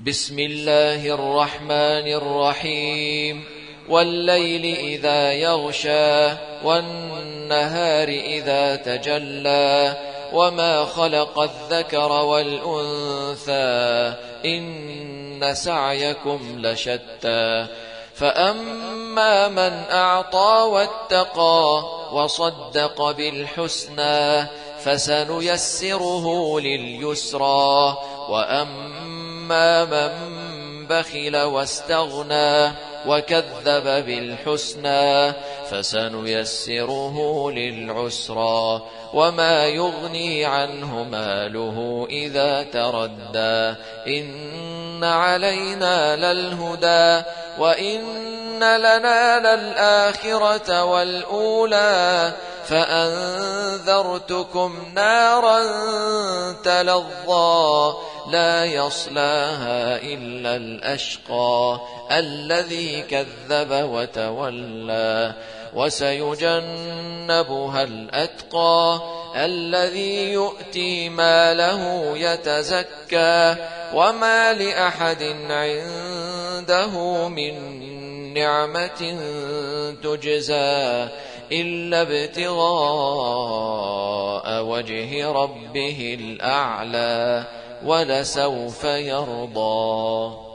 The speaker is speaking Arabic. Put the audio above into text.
بسم الله الرحمن الرحيم والليل إذا يغشى والنهار إذا تجلى وما خلق الذكر والأنثى إن سعيكم لشتى فأما من أعطى واتقى وصدق بالحسنى فسنيسره لليسرى وأما من بخل واستغنى وكذب بالحسنى فسنيسره للعسرى وما يغني عنه ماله إذا تردى إن علينا للهدى وإن لنا للآخرة والأولى فأنذرتكم نارا تلظى لا يصلاها إلا الأشقى الذي كذب وتولى وسيجنبها الأتقى الذي يؤتي ماله يتزكى وما لأحد عنده من نعمة تجزى إلا ابتغاء وجه ربه الأعلى ولسوف يرضى.